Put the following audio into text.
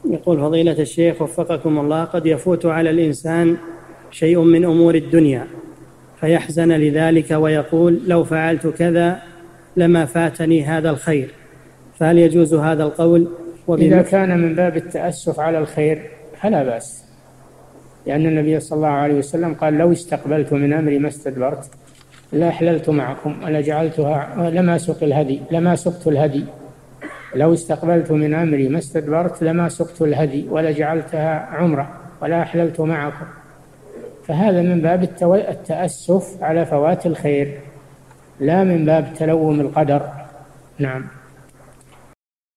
يقول فضيلة الشيخ وفقكم الله، قد يفوت على الإنسان شيء من أمور الدنيا فيحزن لذلك ويقول لو فعلت كذا لما فاتني هذا الخير، فهل يجوز هذا القول؟ إذا كان من باب التأسف على الخير فلا بأس، لأن النبي صلى الله عليه وسلم قال لو استقبلت من أمري ما استدبرت لا أحللت معكم ولا جعلتها لما سقت الهدي. لو استقبلت من أمري ما استدبرت لما سقت الهدي ولا جعلتها عمرة ولا أحللت معكم. فهذا من باب التأسف على فوات الخير لا من باب تلوم القدر. نعم.